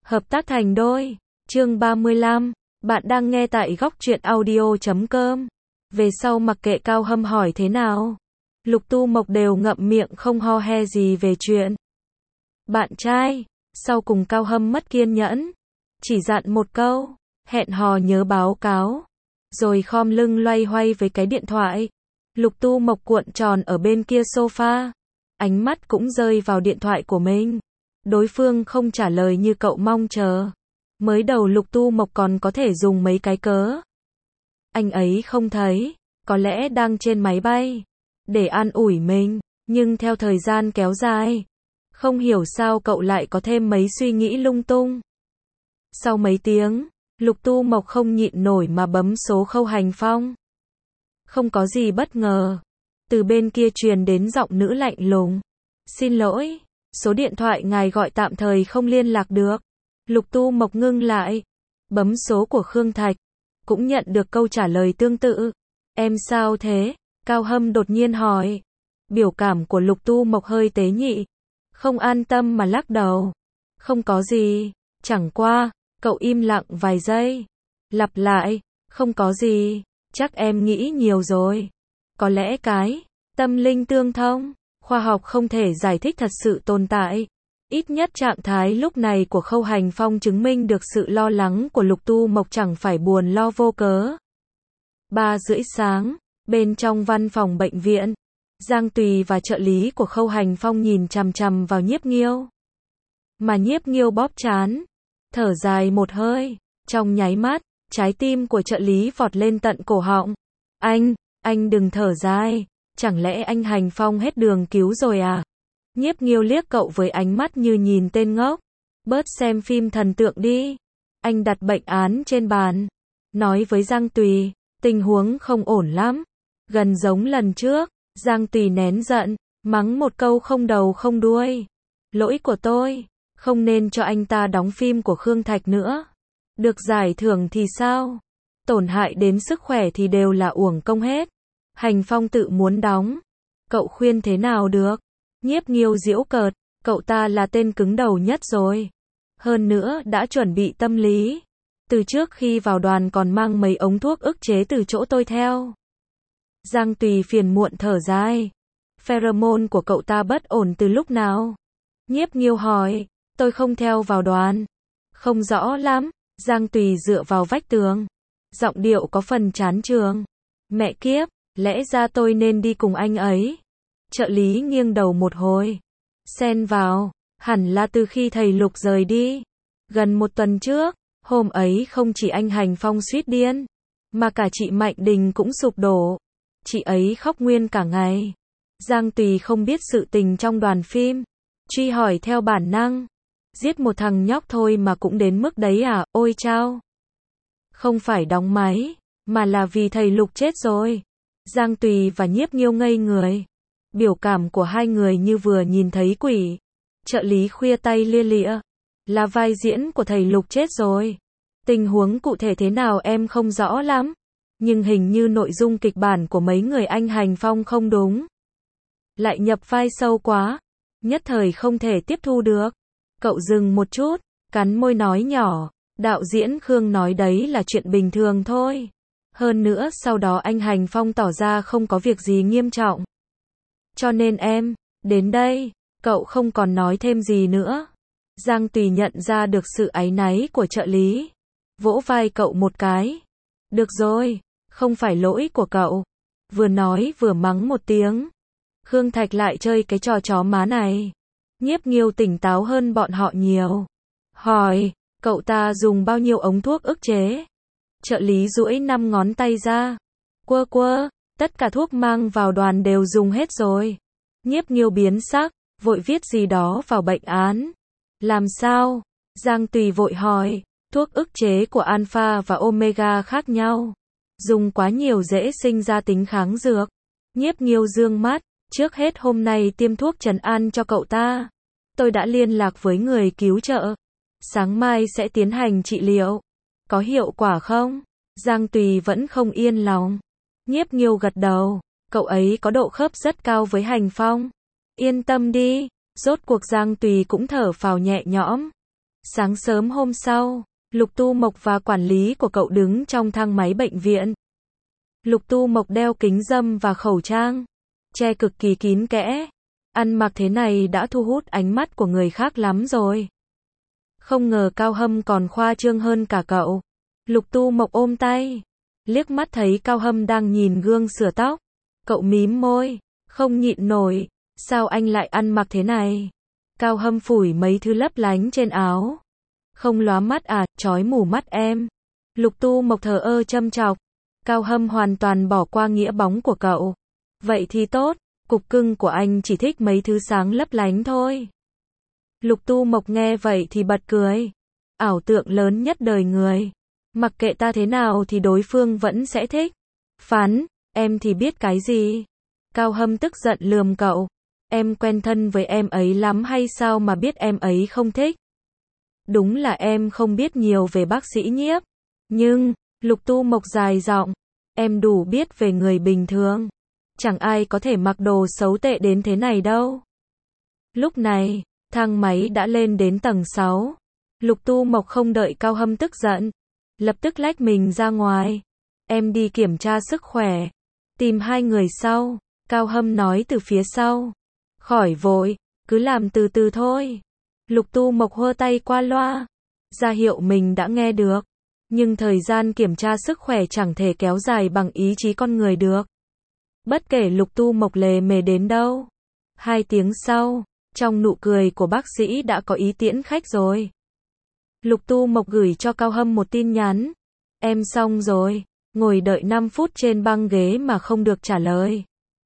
Hợp tác thành đôi. Chương 35. Bạn đang nghe tại góc truyện audio.com. Về sau mặc kệ Cao Hâm hỏi thế nào, Lục Tu Mộc đều ngậm miệng không ho he gì về chuyện bạn trai. Sau cùng Cao Hâm mất kiên nhẫn, chỉ dặn một câu, hẹn hò nhớ báo cáo, rồi khom lưng loay hoay với cái điện thoại. Lục Tu Mộc cuộn tròn ở bên kia sofa, ánh mắt cũng rơi vào điện thoại của mình. Đối phương không trả lời như cậu mong chờ. Mới đầu Lục Tu Mộc còn có thể dùng mấy cái cớ anh ấy không thấy, có lẽ đang trên máy bay, để an ủi mình. Nhưng theo thời gian kéo dài, không hiểu sao cậu lại có thêm mấy suy nghĩ lung tung. Sau mấy tiếng, Lục Tu Mộc không nhịn nổi mà bấm số Khâu Hành Phong. Không có gì bất ngờ, từ bên kia truyền đến giọng nữ lạnh lùng. Xin lỗi, số điện thoại ngài gọi tạm thời không liên lạc được. Lục Tu Mộc ngưng lại, bấm số của Khương Thạch, cũng nhận được câu trả lời tương tự. Em sao thế? Cao Hâm đột nhiên hỏi. Biểu cảm của Lục Tu Mộc hơi tế nhị, không an tâm mà lắc đầu. Không có gì, chẳng qua. Cậu im lặng vài giây, lặp lại, không có gì, chắc em nghĩ nhiều rồi. Có lẽ cái tâm linh tương thông, khoa học không thể giải thích thật sự tồn tại. Ít nhất trạng thái lúc này của Khâu Hành Phong chứng minh được sự lo lắng của Lục Tu Mộc chẳng phải buồn lo vô cớ. 3:30 sáng, bên trong văn phòng bệnh viện, Giang Tùy và trợ lý của Khâu Hành Phong nhìn chằm chằm vào Nhiếp Nghiêu. Mà Nhiếp Nghiêu bóp trán, thở dài một hơi, trong nháy mắt, trái tim của trợ lý vọt lên tận cổ họng. Anh đừng thở dài, chẳng lẽ anh Hành Phong hết đường cứu rồi à? Nhiếp Nghiêu liếc cậu với ánh mắt như nhìn tên ngốc. Bớt xem phim thần tượng đi. Anh đặt bệnh án trên bàn, nói với Giang Tùy, tình huống không ổn lắm, gần giống lần trước. Giang Tùy nén giận, mắng một câu không đầu không đuôi. Lỗi của tôi, không nên cho anh ta đóng phim của Khương Thạch nữa. Được giải thưởng thì sao? Tổn hại đến sức khỏe thì đều là uổng công hết. Hành Phong tự muốn đóng, cậu khuyên thế nào được? Nhiếp Nghiêu giễu cợt, cậu ta là tên cứng đầu nhất rồi. Hơn nữa đã chuẩn bị tâm lý. Từ trước khi vào đoàn còn mang mấy ống thuốc ức chế từ chỗ tôi theo. Giang Tùy phiền muộn thở dài. Pheromone của cậu ta bất ổn từ lúc nào? Nhiếp Nghiêu hỏi, tôi không theo vào đoàn. Không rõ lắm. Giang Tùy dựa vào vách tường, giọng điệu có phần chán chường. Mẹ kiếp, lẽ ra tôi nên đi cùng anh ấy. Trợ lý nghiêng đầu một hồi, xen vào, hẳn là từ khi thầy Lục rời đi, gần 1 tuần trước. Hôm ấy không chỉ anh Hành Phong suýt điên, mà cả chị Mạnh Đình cũng sụp đổ. Chị ấy khóc nguyên cả ngày. Giang Tùy không biết sự tình trong đoàn phim, truy hỏi theo bản năng. Giết một thằng nhóc thôi mà cũng đến mức đấy à? Ôi chao! Không phải đóng máy, mà là vì thầy Lục chết rồi. Giang Tùy và Nhiếp Nghiêu ngây người. Biểu cảm của hai người như vừa nhìn thấy quỷ. Trợ lý khua tay lia lịa. Là vai diễn của thầy Lục chết rồi. Tình huống cụ thể thế nào em không rõ lắm. Nhưng hình như nội dung kịch bản của mấy người anh Hành Phong không đúng. Lại nhập vai sâu quá. Nhất thời không thể tiếp thu được. Cậu dừng một chút, cắn môi nói nhỏ. Đạo diễn Khương nói đấy là chuyện bình thường thôi. Hơn nữa sau đó anh Hành Phong tỏ ra không có việc gì nghiêm trọng. Cho nên em, đến đây, cậu không còn nói thêm gì nữa. Giang Tùy nhận ra được sự áy náy của trợ lý. Vỗ vai cậu một cái. Được rồi, không phải lỗi của cậu. Vừa nói vừa mắng một tiếng. Khương Thạch lại chơi cái trò chó má này. Nhiếp Nghiêu tỉnh táo hơn bọn họ nhiều. Hỏi, cậu ta dùng bao nhiêu ống thuốc ức chế? Trợ lý duỗi 5 ngón tay ra. Quơ, tất cả thuốc mang vào đoàn đều dùng hết rồi. Nhiếp Nghiêu biến sắc, vội viết gì đó vào bệnh án. Làm sao? Giang Tùy vội hỏi. Thuốc ức chế của alpha và omega khác nhau. Dùng quá nhiều dễ sinh ra tính kháng dược. Nhiếp Nghiêu dương mắt. Trước hết hôm nay tiêm thuốc trấn an cho cậu ta. Tôi đã liên lạc với người cứu trợ. Sáng mai sẽ tiến hành trị liệu. Có hiệu quả không? Giang Tùy vẫn không yên lòng. Nhiếp Nghiêu gật đầu. Cậu ấy có độ khớp rất cao với Hành Phong. Yên tâm đi. Rốt cuộc Giang Tùy cũng thở phào nhẹ nhõm. Sáng sớm hôm sau, Lục Tu Mộc và quản lý của cậu đứng trong thang máy bệnh viện. Lục Tu Mộc đeo kính râm và khẩu trang, che cực kỳ kín kẽ. Ăn mặc thế này đã thu hút ánh mắt của người khác lắm rồi. Không ngờ Cao Hâm còn khoa trương hơn cả cậu. Lục Tu Mộc ôm tay, liếc mắt thấy Cao Hâm đang nhìn gương sửa tóc. Cậu mím môi, không nhịn nổi, sao anh lại ăn mặc thế này? Cao Hâm phủi mấy thứ lấp lánh trên áo. Không lóa mắt à, chói mù mắt em. Lục Tu Mộc thờ ơ châm chọc. Cao Hâm hoàn toàn bỏ qua nghĩa bóng của cậu. Vậy thì tốt, cục cưng của anh chỉ thích mấy thứ sáng lấp lánh thôi. Lục Tu Mộc nghe vậy thì bật cười. Ảo tượng lớn nhất đời người. Mặc kệ ta thế nào thì đối phương vẫn sẽ thích. Phán, em thì biết cái gì? Cao Hâm tức giận lườm cậu. Em quen thân với em ấy lắm hay sao mà biết em ấy không thích? Đúng là em không biết nhiều về bác sĩ Nhiếp. Nhưng, Lục Tu Mộc dài giọng, em đủ biết về người bình thường. Chẳng ai có thể mặc đồ xấu tệ đến thế này đâu. Lúc này, thang máy đã lên đến tầng 6. Lục Tu Mộc không đợi Cao Hâm tức giận, lập tức lách mình ra ngoài. Em đi kiểm tra sức khỏe. Tìm hai người sau. Cao Hâm nói từ phía sau. Khỏi vội, cứ làm từ từ thôi. Lục Tu Mộc hơ tay qua loa, ra hiệu mình đã nghe được. Nhưng thời gian kiểm tra sức khỏe chẳng thể kéo dài bằng ý chí con người được. Bất kể Lục Tu Mộc lề mề đến đâu. 2 tiếng sau, trong nụ cười của bác sĩ đã có ý tiễn khách rồi. Lục Tu Mộc gửi cho Cao Hâm một tin nhắn. Em xong rồi, ngồi đợi 5 phút trên băng ghế mà không được trả lời.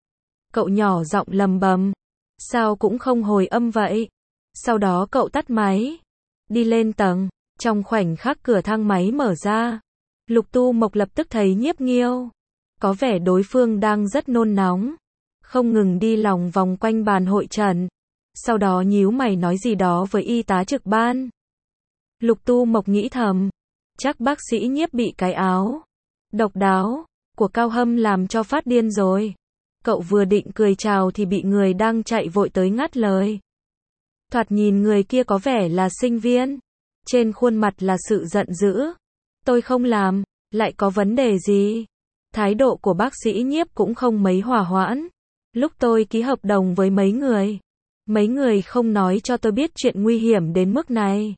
Cậu nhỏ giọng lầm bầm. Sao cũng không hồi âm vậy? Sau đó cậu tắt máy. Đi lên tầng. Trong khoảnh khắc cửa thang máy mở ra, Lục Tu Mộc lập tức thấy Nhiếp Nghiêu. Có vẻ đối phương đang rất nôn nóng. Không ngừng đi lòng vòng quanh bàn hội trần. Sau đó nhíu mày nói gì đó với y tá trực ban. Lục Tu Mộc nghĩ thầm. Chắc bác sĩ Nhiếp bị cái áo độc đáo của Cao Hâm làm cho phát điên rồi. Cậu vừa định cười chào thì bị người đang chạy vội tới ngắt lời. Thoạt nhìn người kia có vẻ là sinh viên. Trên khuôn mặt là sự giận dữ. Tôi không làm, lại có vấn đề gì? Thái độ của bác sĩ Nhiếp cũng không mấy hòa hoãn. Lúc tôi ký hợp đồng với mấy người không nói cho tôi biết chuyện nguy hiểm đến mức này.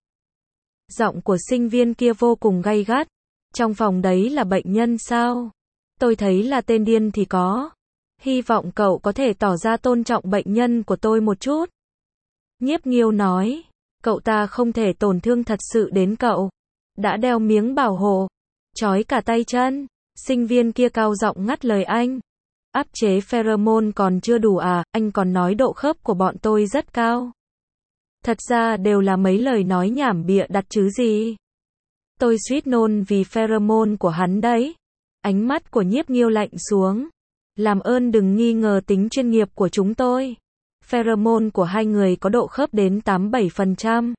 Giọng của sinh viên kia vô cùng gay gắt. Trong phòng đấy là bệnh nhân sao? Tôi thấy là tên điên thì có. Hy vọng cậu có thể tỏ ra tôn trọng bệnh nhân của tôi một chút. Nhiếp Nghiêu nói, cậu ta không thể tổn thương thật sự đến cậu. Đã đeo miếng bảo hộ, trói cả tay chân. Sinh viên kia cao giọng ngắt lời anh. Áp chế pheromone còn chưa đủ à, anh còn nói độ khớp của bọn tôi rất cao. Thật ra đều là mấy lời nói nhảm bịa đặt chứ gì. Tôi suýt nôn vì pheromone của hắn đấy. Ánh mắt của Nhiếp Nghiêu lạnh xuống. Làm ơn đừng nghi ngờ tính chuyên nghiệp của chúng tôi. Pheromone của hai người có độ khớp đến 87%.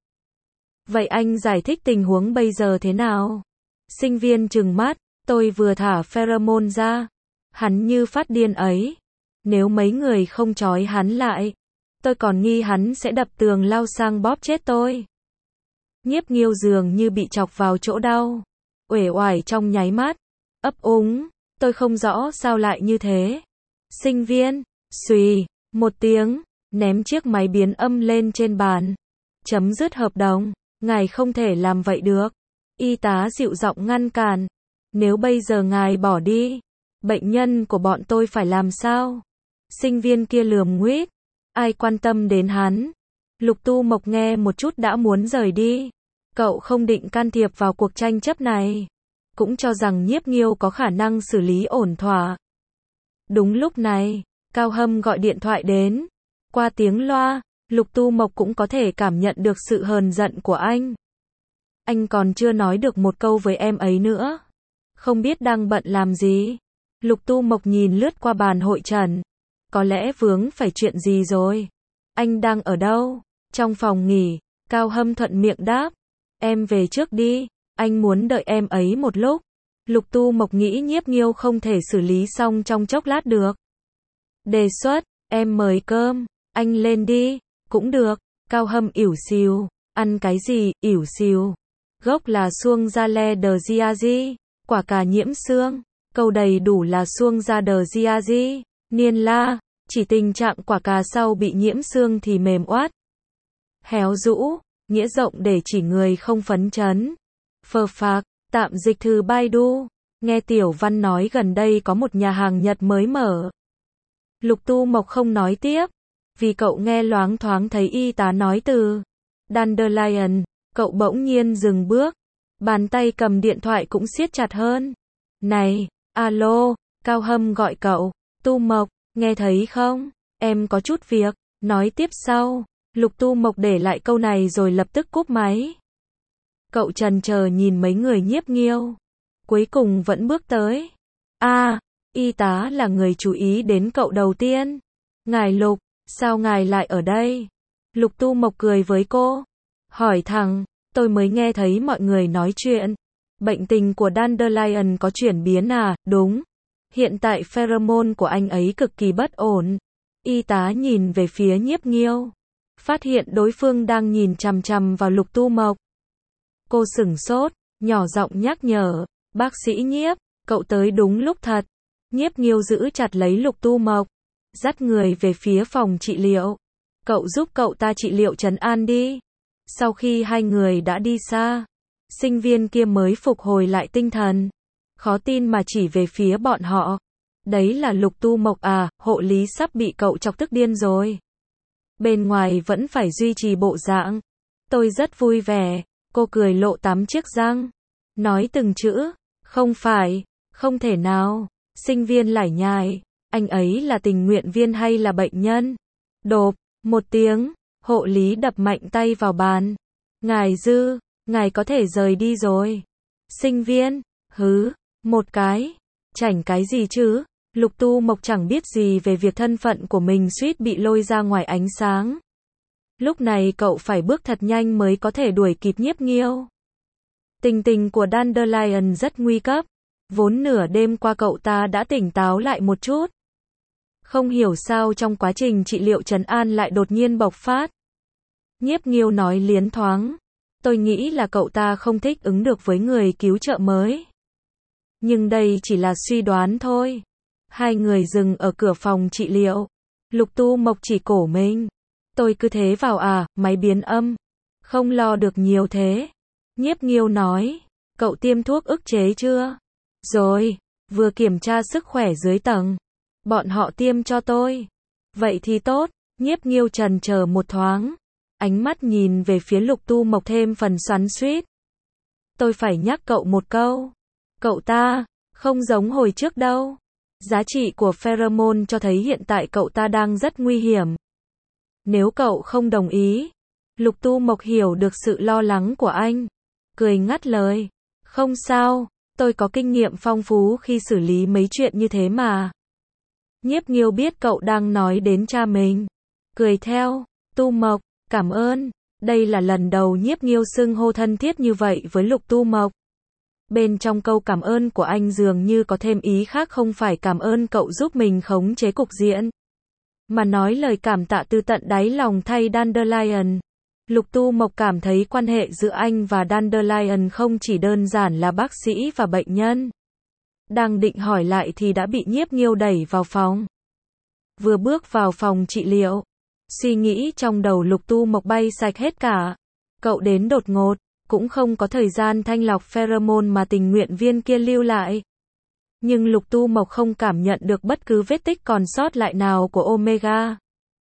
Vậy anh giải thích tình huống bây giờ thế nào? Sinh viên trừng mắt, tôi vừa thả pheromone ra. Hắn như phát điên ấy. Nếu mấy người không trói hắn lại, tôi còn nghi hắn sẽ đập tường lao sang bóp chết tôi. Nhiếp Nghiêu dường như bị chọc vào chỗ đau. Uể oải trong nháy mắt. Ấp úng, tôi không rõ sao lại như thế. Sinh viên, xùy, một tiếng, ném chiếc máy biến âm lên trên bàn. Chấm dứt hợp đồng, ngài không thể làm vậy được. Y tá dịu giọng ngăn cản. Nếu bây giờ ngài bỏ đi, bệnh nhân của bọn tôi phải làm sao? Sinh viên kia lườm nguýt. Ai quan tâm đến hắn? Lục Tu Mộc nghe một chút đã muốn rời đi. Cậu không định can thiệp vào cuộc tranh chấp này. Cũng cho rằng Nhiếp Nghiêu có khả năng xử lý ổn thỏa. Đúng lúc này, Cao Hâm gọi điện thoại đến. Qua tiếng loa, Lục Tu Mộc cũng có thể cảm nhận được sự hờn giận của anh. Anh còn chưa nói được một câu với em ấy nữa. Không biết đang bận làm gì. Lục Tu Mộc nhìn lướt qua bàn hội trần. Có lẽ vướng phải chuyện gì rồi. Anh đang ở đâu? Trong phòng nghỉ. Cao Hâm thuận miệng đáp. Em về trước đi. Anh muốn đợi em ấy một lúc. Lục Tu Mộc nghĩ Nhiếp Nghiêu không thể xử lý xong trong chốc lát được. Đề xuất, em mời cơm. Anh lên đi. Cũng được. Cao Hâm ỉu xìu. Ăn cái gì, ỉu xìu. Gốc là suông ra le đờ giazi. Quả cà nhiễm xương. Câu đầy đủ là suông ra đờ giazi. Niên la. Chỉ tình trạng quả cà sau bị nhiễm xương thì mềm oát. Héo rũ. Nghĩa rộng để chỉ người không phấn chấn. Phờ phạc. Tạm dịch từ Baidu. Nghe Tiểu Văn nói gần đây có một nhà hàng Nhật mới mở. Lục Tu Mộc không nói tiếp. Vì cậu nghe loáng thoáng thấy y tá nói từ Dandelion. Cậu bỗng nhiên dừng bước. Bàn tay cầm điện thoại cũng siết chặt hơn. Này, alo, Cao Hâm gọi cậu. Tu Mộc, nghe thấy không? Em có chút việc, nói tiếp sau. Lục Tu Mộc để lại câu này rồi lập tức cúp máy. Cậu chần chờ nhìn mấy người Nhiếp Nghiêu. Cuối cùng vẫn bước tới. Y tá là người chú ý đến cậu đầu tiên. Ngài Lục, sao ngài lại ở đây? Lục Tu Mộc cười với cô. Hỏi thẳng, tôi mới nghe thấy mọi người nói chuyện. Bệnh tình của Dandelion có chuyển biến à? Đúng. Hiện tại pheromone của anh ấy cực kỳ bất ổn. Y tá nhìn về phía Nhiếp Nghiêu. Phát hiện đối phương đang nhìn chằm chằm vào Lục Tu Mộc. Cô sửng sốt, nhỏ giọng nhắc nhở. Bác sĩ Nhiếp, cậu tới đúng lúc thật. Nhiếp Nghiêu giữ chặt lấy Lục Tu Mộc. Dắt người về phía phòng trị liệu. Cậu giúp cậu ta trị liệu trấn an đi. Sau khi hai người đã đi xa, sinh viên kia mới phục hồi lại tinh thần. Khó tin mà chỉ về phía bọn họ. Đấy là Lục Tu Mộc à, hộ lý sắp bị cậu chọc tức điên rồi. Bên ngoài vẫn phải duy trì bộ dạng. Tôi rất vui vẻ, cô cười lộ 8 chiếc răng. Nói từng chữ, không phải, không thể nào. Sinh viên lải nhải, anh ấy là tình nguyện viên hay là bệnh nhân? Độp, một tiếng, hộ lý đập mạnh tay vào bàn. Ngài Dư, ngài có thể rời đi rồi. Sinh viên, một cái. Chảnh cái gì chứ? Lục Tu Mộc chẳng biết gì về việc thân phận của mình suýt bị lôi ra ngoài ánh sáng. Lúc này cậu phải bước thật nhanh mới có thể đuổi kịp Nhiếp Nghiêu. Tình tình của Dandelion rất nguy cấp. Vốn nửa đêm qua cậu ta đã tỉnh táo lại một chút. Không hiểu sao trong quá trình trị liệu trấn an lại đột nhiên bộc phát. Nhiếp Nghiêu nói liến thoáng. Tôi nghĩ là cậu ta không thích ứng được với người cứu trợ mới. Nhưng đây chỉ là suy đoán thôi. Hai người dừng ở cửa phòng trị liệu. Lục Tu Mộc chỉ cổ mình. Tôi cứ thế vào à, máy biến âm. Không lo được nhiều thế. Nhiếp Nghiêu nói. Cậu tiêm thuốc ức chế chưa? Rồi, vừa kiểm tra sức khỏe dưới tầng. Bọn họ tiêm cho tôi. Vậy thì tốt. Nhiếp Nghiêu chần chờ một thoáng. Ánh mắt nhìn về phía Lục Tu Mộc thêm phần xoắn xuýt. Tôi phải nhắc cậu một câu. Cậu ta, không giống hồi trước đâu. Giá trị của pheromone cho thấy hiện tại cậu ta đang rất nguy hiểm. Nếu cậu không đồng ý. Lục Tu Mộc hiểu được sự lo lắng của anh. Cười ngắt lời. Không sao, tôi có kinh nghiệm phong phú khi xử lý mấy chuyện như thế mà. Nhiếp Nghiêu biết cậu đang nói đến cha mình. Cười theo. Tu Mộc, cảm ơn. Đây là lần đầu Nhiếp Nghiêu xưng hô thân thiết như vậy với Lục Tu Mộc. Bên trong câu cảm ơn của anh dường như có thêm ý khác, không phải cảm ơn cậu giúp mình khống chế cục diện, mà nói lời cảm tạ từ tận đáy lòng thay Dandelion. Lục Tu Mộc cảm thấy quan hệ giữa anh và Dandelion không chỉ đơn giản là bác sĩ và bệnh nhân. Đang định hỏi lại thì đã bị Nhiếp Nghiêu đẩy vào phòng. Vừa bước vào phòng trị liệu, suy nghĩ trong đầu Lục Tu Mộc bay sạch hết cả. Cậu đến đột ngột, cũng không có thời gian thanh lọc pheromone mà tình nguyện viên kia lưu lại. Nhưng Lục Tu Mộc không cảm nhận được bất cứ vết tích còn sót lại nào của Omega.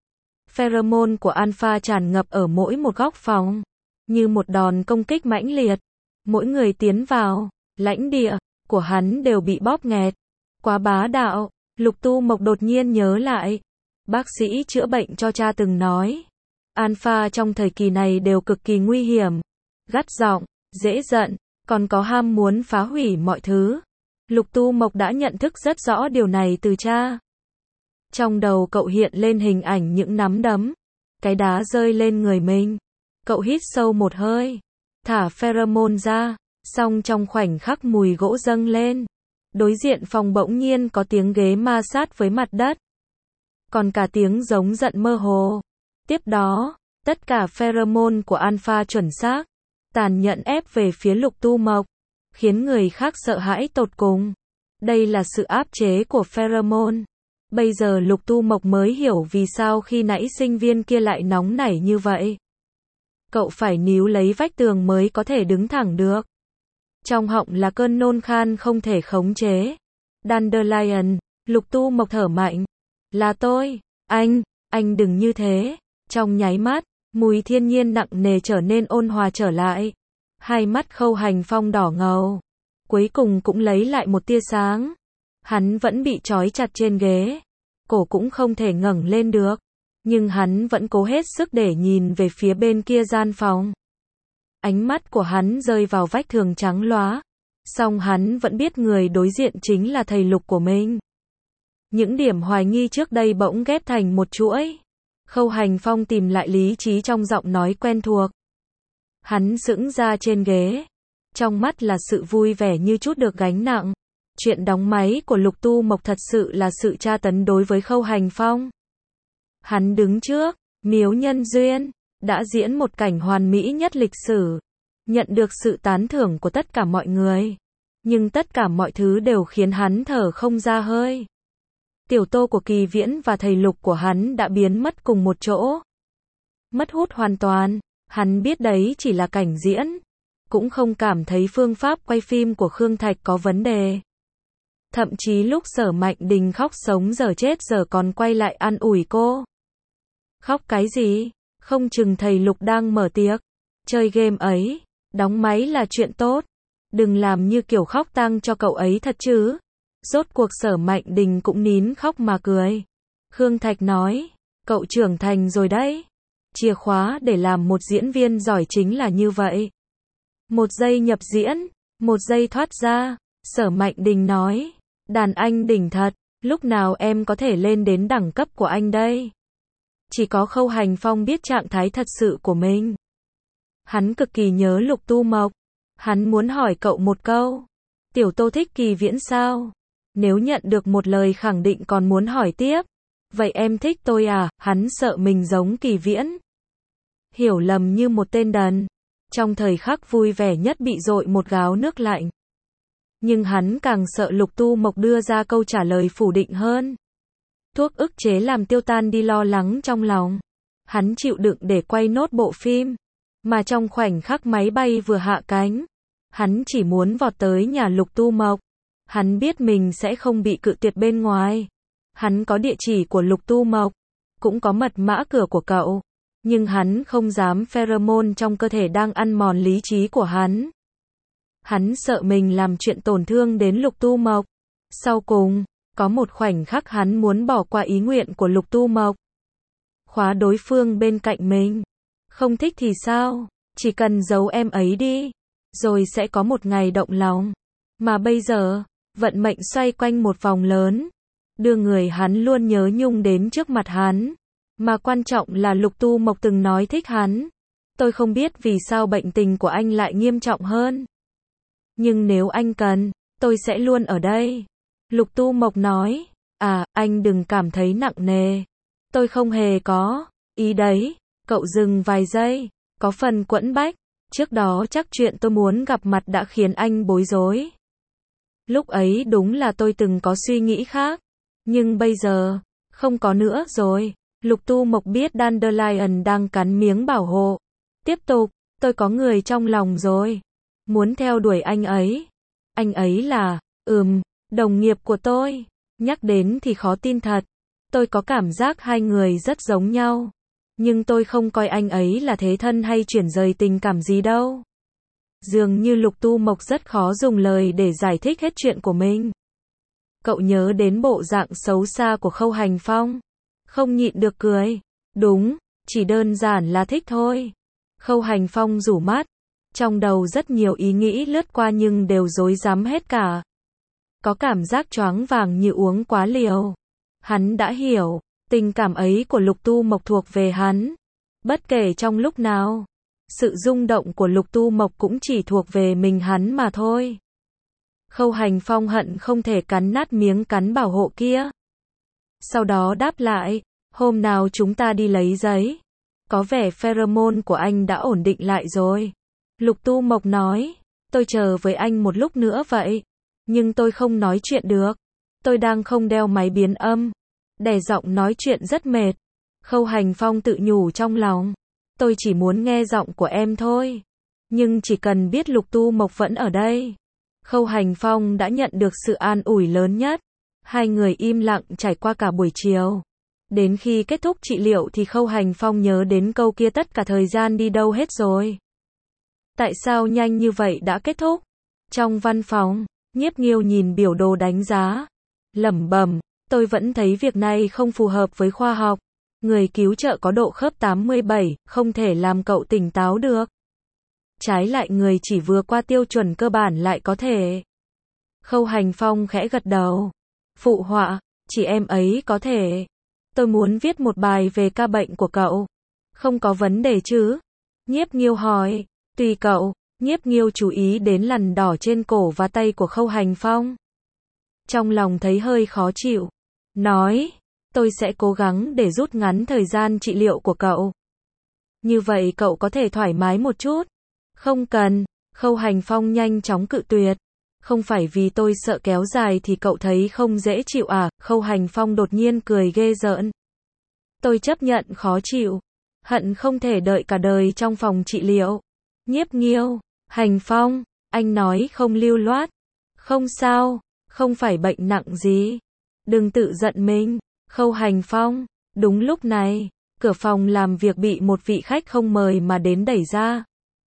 Pheromone của Alpha tràn ngập ở mỗi một góc phòng, như một đòn công kích mãnh liệt. Mỗi người tiến vào, lãnh địa của hắn đều bị bóp nghẹt. Quá bá đạo. Lục Tu Mộc đột nhiên nhớ lại. Bác sĩ chữa bệnh cho cha từng nói. Alpha trong thời kỳ này đều cực kỳ nguy hiểm. Gắt giọng, dễ giận, còn có ham muốn phá hủy mọi thứ. Lục Tu Mộc đã nhận thức rất rõ điều này từ cha. Trong đầu cậu hiện lên hình ảnh những nắm đấm, cái đá rơi lên người mình. Cậu hít sâu một hơi, thả pheromone ra, xong trong khoảnh khắc mùi gỗ dâng lên. Đối diện phòng bỗng nhiên có tiếng ghế ma sát với mặt đất. Còn cả tiếng giống giận mơ hồ. Tiếp đó, Tất cả pheromone của Alpha chuẩn xác, tàn nhẫn ép về phía Lục Tu Mộc, khiến người khác sợ hãi tột cùng. Đây là sự áp chế của pheromone. Bây giờ Lục Tu Mộc mới hiểu vì sao khi nãy sinh viên kia lại nóng nảy như vậy. Cậu phải níu lấy vách tường mới có thể đứng thẳng được. Trong họng là cơn nôn khan không thể khống chế. Dandelion, Lục Tu Mộc thở mạnh. Là tôi, anh đừng như thế. Trong nháy mắt, mùi thiên nhiên nặng nề trở nên ôn hòa trở lại. Hai mắt Khâu Hành Phong đỏ ngầu. Cuối cùng cũng lấy lại một tia sáng. Hắn vẫn bị trói chặt trên ghế. Cổ cũng không thể ngẩng lên được. Nhưng hắn vẫn cố hết sức để nhìn về phía bên kia gian phòng. Ánh mắt của hắn rơi vào vách tường trắng lóa. Song hắn vẫn biết người đối diện chính là thầy Lục của mình. Những điểm hoài nghi trước đây bỗng ghép thành một chuỗi. Khâu Hành Phong tìm lại lý trí trong giọng nói quen thuộc. Hắn sững ra trên ghế. Trong mắt là sự vui vẻ như chút được gánh nặng. Chuyện đóng máy của Lục Tu Mộc thật sự là sự tra tấn đối với Khâu Hành Phong. Hắn đứng trước miếu nhân duyên, đã diễn một cảnh hoàn mỹ nhất lịch sử, nhận được sự tán thưởng của tất cả mọi người. Nhưng tất cả mọi thứ đều khiến hắn thở không ra hơi. Tiểu Tô của Kỳ Viễn và thầy Lục của hắn đã biến mất cùng một chỗ. Mất hút hoàn toàn, hắn biết đấy chỉ là cảnh diễn. Cũng không cảm thấy phương pháp quay phim của Khương Thạch có vấn đề. Thậm chí lúc Sở Mạnh Đình khóc sống giờ chết giờ còn quay lại an ủi cô. Khóc cái gì? Không chừng thầy Lục đang mở tiệc. Chơi game ấy, đóng máy là chuyện tốt. Đừng làm như kiểu khóc tang cho cậu ấy thật chứ. Rốt cuộc Sở Mạnh Đình cũng nín khóc mà cười. Khương Thạch nói, cậu trưởng thành rồi đấy. Chìa khóa để làm một diễn viên giỏi chính là như vậy. Một giây nhập diễn, một giây thoát ra. Sở Mạnh Đình nói, đàn anh đỉnh thật, lúc nào em có thể lên đến đẳng cấp của anh đây? Chỉ có Khâu Hành Phong biết trạng thái thật sự của mình. Hắn cực kỳ nhớ Lục Tu Mộc. Hắn muốn hỏi cậu một câu. Tiểu Tô thích Kỳ Viễn sao? Nếu nhận được một lời khẳng định còn muốn hỏi tiếp. Vậy em thích tôi à? Hắn sợ mình giống Kỳ Viễn. Hiểu lầm như một tên đần. Trong thời khắc vui vẻ nhất bị dội một gáo nước lạnh. Nhưng hắn càng sợ Lục Tu Mộc đưa ra câu trả lời phủ định hơn. Thuốc ức chế làm tiêu tan đi lo lắng trong lòng. Hắn chịu đựng để quay nốt bộ phim. Mà trong khoảnh khắc máy bay vừa hạ cánh, hắn chỉ muốn vọt tới nhà Lục Tu Mộc. Hắn biết mình sẽ không bị cự tuyệt bên ngoài. Hắn có địa chỉ của Lục Tu Mộc, cũng có mật mã cửa của cậu. Nhưng hắn không dám pheromone trong cơ thể đang ăn mòn lý trí của hắn. Hắn sợ mình làm chuyện tổn thương đến Lục Tu Mộc. Sau cùng, có một khoảnh khắc hắn muốn bỏ qua ý nguyện của Lục Tu Mộc. Khóa đối phương bên cạnh mình. Không thích thì sao? Chỉ cần giấu em ấy đi. Rồi sẽ có một ngày động lòng. Mà bây giờ, vận mệnh xoay quanh một vòng lớn. Đưa người hắn luôn nhớ nhung đến trước mặt hắn. Mà quan trọng là Lục Tu Mộc từng nói thích hắn. Tôi không biết vì sao bệnh tình của anh lại nghiêm trọng hơn. Nhưng nếu anh cần, tôi sẽ luôn ở đây. Lục Tu Mộc nói, anh đừng cảm thấy nặng nề. Tôi không hề có ý đấy. Cậu dừng vài giây, có phần quẫn bách. Trước đó chắc chuyện tôi muốn gặp mặt đã khiến anh bối rối. Lúc ấy đúng là tôi từng có suy nghĩ khác. Nhưng bây giờ, không có nữa rồi. Lục Tu Mộc biết Dandelion đang cắn miếng bảo hộ. Tiếp tục, tôi có người trong lòng rồi. Muốn theo đuổi anh ấy. Anh ấy là, đồng nghiệp của tôi. Nhắc đến thì khó tin thật. Tôi có cảm giác hai người rất giống nhau. Nhưng tôi không coi anh ấy là thế thân hay chuyển rời tình cảm gì đâu. Dường như Lục Tu Mộc rất khó dùng lời để giải thích hết chuyện của mình. Cậu nhớ đến bộ dạng xấu xa của Khâu Hành Phong. Không nhịn được cười. Đúng, chỉ đơn giản là thích thôi. Khâu Hành Phong rủ mắt. Trong đầu rất nhiều ý nghĩ lướt qua nhưng đều rối rắm hết cả. Có cảm giác choáng váng như uống quá liều. Hắn đã hiểu, tình cảm ấy của Lục Tu Mộc thuộc về hắn. Bất kể trong lúc nào, sự rung động của Lục Tu Mộc cũng chỉ thuộc về mình hắn mà thôi. Khâu Hành Phong hận không thể cắn nát miếng cắn bảo hộ kia. Sau đó đáp lại, hôm nào chúng ta đi lấy giấy. Có vẻ pheromone của anh đã ổn định lại rồi. Lục Tu Mộc nói, tôi chờ với anh một lúc nữa vậy. Nhưng tôi không nói chuyện được. Tôi đang không đeo máy biến âm. Đè giọng nói chuyện rất mệt. Khâu Hành Phong tự nhủ trong lòng. Tôi chỉ muốn nghe giọng của em thôi. Nhưng chỉ cần biết Lục Tu Mộc vẫn ở đây. Khâu Hành Phong đã nhận được sự an ủi lớn nhất. Hai người im lặng trải qua cả buổi chiều. Đến khi kết thúc trị liệu thì Khâu Hành Phong nhớ đến câu kia tất cả thời gian đi đâu hết rồi. Tại sao nhanh như vậy đã kết thúc? Trong văn phòng, Nhiếp Nghiêu nhìn biểu đồ đánh giá. Lẩm bẩm, tôi vẫn thấy việc này không phù hợp với khoa học. Người cứu trợ có độ khớp 87, không thể làm cậu tỉnh táo được. Trái lại người chỉ vừa qua tiêu chuẩn cơ bản lại có thể. Khâu Hành Phong khẽ gật đầu. Phụ họa, chỉ em ấy có thể. Tôi muốn viết một bài về ca bệnh của cậu. Không có vấn đề chứ? Nhiếp Nghiêu hỏi. Tùy cậu. Nhiếp Nghiêu chú ý đến lằn đỏ trên cổ và tay của Khâu Hành Phong. Trong lòng thấy hơi khó chịu. Nói, tôi sẽ cố gắng để rút ngắn thời gian trị liệu của cậu. Như vậy cậu có thể thoải mái một chút. Không cần. Khâu Hành Phong nhanh chóng cự tuyệt. Không phải vì tôi sợ kéo dài thì cậu thấy không dễ chịu à? Khâu Hành Phong đột nhiên cười ghê rợn. Tôi chấp nhận khó chịu. Hận không thể đợi cả đời trong phòng trị liệu. Nhiếp Nghiêu, Hành Phong, anh nói không lưu loát. Không sao, không phải bệnh nặng gì. Đừng tự giận mình. Khâu Hành Phong, đúng lúc này, cửa phòng làm việc bị một vị khách không mời mà đến đẩy ra.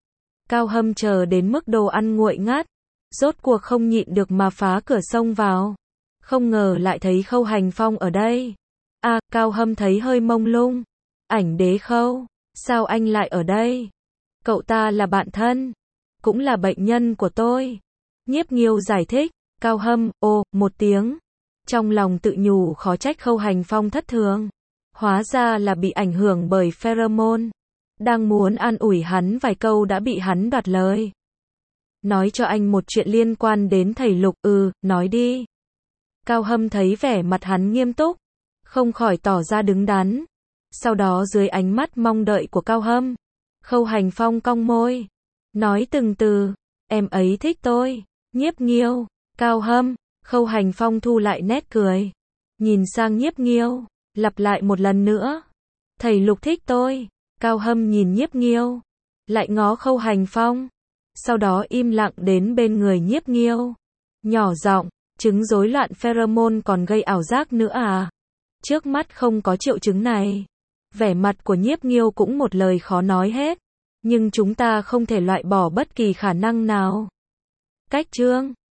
Cao Hâm chờ đến mức đồ ăn nguội ngắt. Rốt cuộc không nhịn được mà phá cửa xông vào. Không ngờ lại thấy Khâu Hành Phong ở đây. À, Cao Hâm thấy hơi mông lung. Ảnh Đế Khâu, sao anh lại ở đây? Cậu ta là bạn thân, cũng là bệnh nhân của tôi. Nhiếp Nghiêu giải thích. Cao Hâm, một tiếng. Trong lòng tự nhủ khó trách Khâu Hành Phong thất thường. Hóa ra là bị ảnh hưởng bởi pheromone. Đang muốn an ủi hắn vài câu đã bị hắn đoạt lời. Nói cho anh một chuyện liên quan đến thầy Lục. Nói đi. Cao Hâm thấy vẻ mặt hắn nghiêm túc, không khỏi tỏ ra đứng đắn. Sau đó dưới ánh mắt mong đợi của Cao Hâm, Khâu Hành Phong cong môi, nói từng từ, em ấy thích tôi. Nhiếp Nghiêu, Cao Hâm. Khâu Hành Phong thu lại nét cười, nhìn sang Nhiếp Nghiêu, lặp lại một lần nữa. Thầy Lục thích tôi. Cao Hâm nhìn Nhiếp Nghiêu, lại ngó Khâu Hành Phong, sau đó im lặng đến bên người Nhiếp Nghiêu. Nhỏ giọng, chứng rối loạn pheromone còn gây ảo giác nữa à? Trước mắt không có triệu chứng này. Vẻ mặt của Nhiếp Nghiêu cũng một lời khó nói hết. Nhưng chúng ta không thể loại bỏ bất kỳ khả năng nào. Cách chương